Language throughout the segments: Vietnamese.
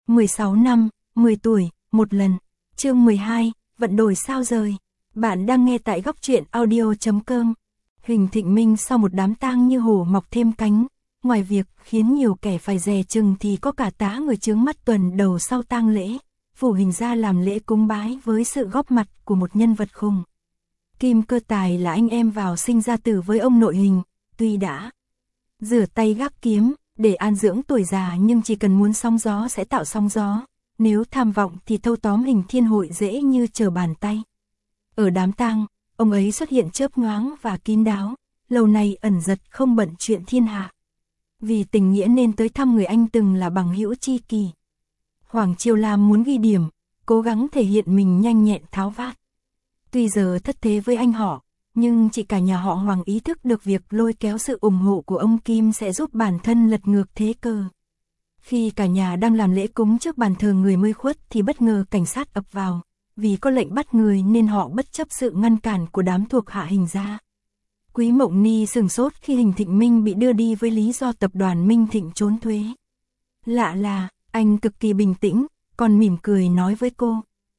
16 năm, 10 tuổi, một lần. Chương 12, vận đổi sao rời. Bạn đang nghe tại góc truyện audio.com. Hình Thịnh Minh sau một đám tang như hổ mọc thêm cánh. Ngoài việc khiến nhiều kẻ phải dè chừng thì có cả tá người chướng mắt tuần đầu sau tang lễ. Phủ Hình ra làm lễ cúng bái với sự góp mặt của một nhân vật khủng. Kim Cơ Tài là anh em vào sinh ra tử với ông nội Hình, tuy đã rửa tay gác kiếm để an dưỡng tuổi già nhưng chỉ cần muốn sóng gió sẽ tạo sóng gió, nếu tham vọng thì thâu tóm Hình Thiên Hội dễ như trở bàn tay. Ở đám tang, ông ấy xuất hiện chớp nhoáng và kín đáo, lâu nay ẩn giật không bận chuyện thiên hạ. Vì tình nghĩa nên tới thăm người anh từng là bằng hữu tri kỷ. Hoàng Chiêu Lam muốn ghi điểm, cố gắng thể hiện mình nhanh nhẹn tháo vát. Tuy giờ thất thế với anh họ, nhưng chỉ cả nhà họ Hoàng ý thức được việc lôi kéo sự ủng hộ của ông Kim sẽ giúp bản thân lật ngược thế cờ. Khi cả nhà đang làm lễ cúng trước bàn thờ người mới khuất thì bất ngờ cảnh sát ập vào, vì có lệnh bắt người nên họ bất chấp sự ngăn cản của đám thuộc hạ Hình gia. Quý Mộng Ni sửng sốt khi Hình Thịnh Minh bị đưa đi với lý do tập đoàn Minh Thịnh trốn thuế. Lạ là, anh cực kỳ bình tĩnh, còn mỉm cười nói với cô.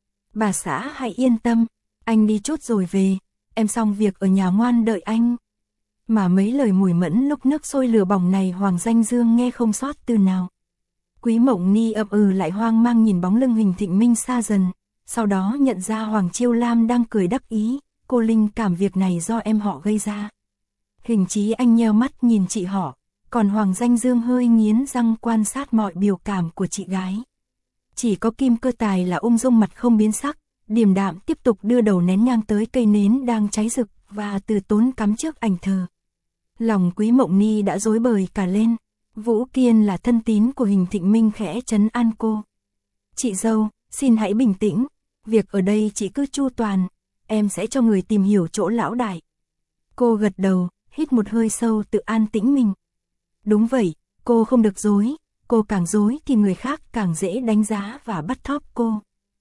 Bà xã hãy yên tâm, anh đi chút rồi về, em xong việc ở nhà ngoan đợi anh. Mà mấy lời mùi mẫn lúc nước sôi lửa bỏng này Hoàng Danh Dương nghe không sót từ nào. Quý Mộng Ni ậm ừ lại hoang mang nhìn bóng lưng Hình Thịnh Minh xa dần, sau đó nhận ra Hoàng Chiêu Lam đang cười đắc ý, cô linh cảm việc này do em họ gây ra. Hình Chí Anh nheo mắt nhìn chị họ, còn Hoàng Danh Dương hơi nghiến răng quan sát mọi biểu cảm của chị gái. Chỉ có Kim Cơ Tài là ung dung mặt không biến sắc, điềm đạm tiếp tục đưa đầu nén nhang tới cây nến đang cháy rực và từ tốn cắm trước ảnh thờ. Lòng Quý Mộng Ni đã rối bời cả lên. Vũ Kiên là thân tín của Hình Thịnh Minh khẽ trấn an cô. Chị dâu, xin hãy bình tĩnh, việc ở đây chị cứ chu toàn, em sẽ cho người tìm hiểu chỗ lão đại. Cô gật đầu, hít một hơi sâu tự an tĩnh mình. Đúng vậy, cô không được dối, cô càng dối thì người khác càng dễ đánh giá và bắt thóp cô.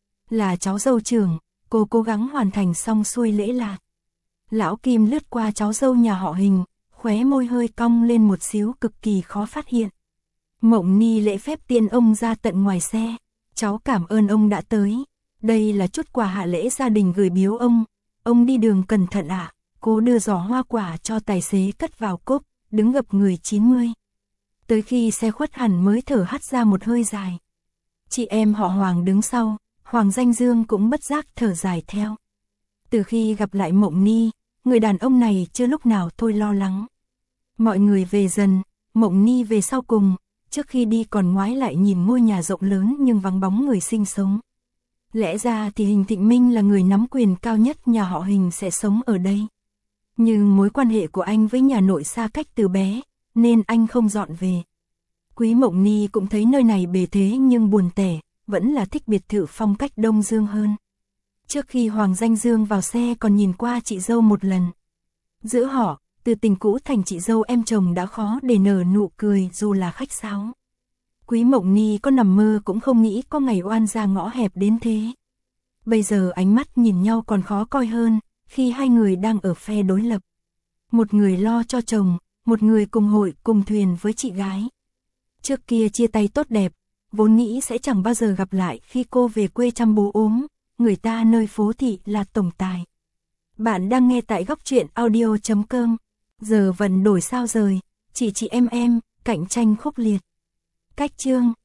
Là cháu dâu trưởng, cô cố gắng hoàn thành xong xuôi lễ lạc. Lão Kim lướt qua cháu dâu nhà họ Hình, khóe môi hơi cong lên một xíu cực kỳ khó phát hiện. Mộng Ni lễ phép tiễn ông ra tận ngoài xe. Cháu cảm ơn ông đã tới. Đây là chút quà hạ lễ gia đình gửi biếu ông. Ông đi đường cẩn thận ạ. Cô đưa giỏ hoa quả cho tài xế cất vào cốp, đứng gập người 90. Tới khi xe khuất hẳn mới thở hắt ra một hơi dài. Chị em họ Hoàng đứng sau, Hoàng Danh Dương cũng bất giác thở dài theo. Từ khi gặp lại Mộng Ni, người đàn ông này chưa lúc nào thôi lo lắng. Mọi người về dần, Mộng Ni về sau cùng, trước khi đi còn ngoái lại nhìn ngôi nhà rộng lớn nhưng vắng bóng người sinh sống. Lẽ ra thì Hình Thịnh Minh là người nắm quyền cao nhất nhà họ Hình sẽ sống ở đây. Nhưng mối quan hệ của anh với nhà nội xa cách từ bé, nên anh không dọn về. Quý Mộng Ni cũng thấy nơi này bề thế nhưng buồn tẻ, vẫn là thích biệt thự phong cách Đông Dương hơn. Trước khi Hoàng Danh Dương vào xe còn nhìn qua chị dâu một lần. Giữa họ, từ tình cũ thành chị dâu em chồng đã khó để nở nụ cười dù là khách sáo. Quý Mộng Ni có nằm mơ cũng không nghĩ có ngày oan ra ngõ hẹp đến thế. Bây giờ ánh mắt nhìn nhau còn khó coi hơn, khi hai người đang ở phe đối lập. Một người lo cho chồng, một người cùng hội cùng thuyền với chị gái. Trước kia chia tay tốt đẹp, vốn nghĩ sẽ chẳng bao giờ gặp lại khi cô về quê chăm bố ốm, người ta nơi phố thị là tổng tài. Bạn đang nghe tại góc truyện audio.com. Giờ vận đổi sao rời, chị em, cạnh tranh khốc liệt. Cách chương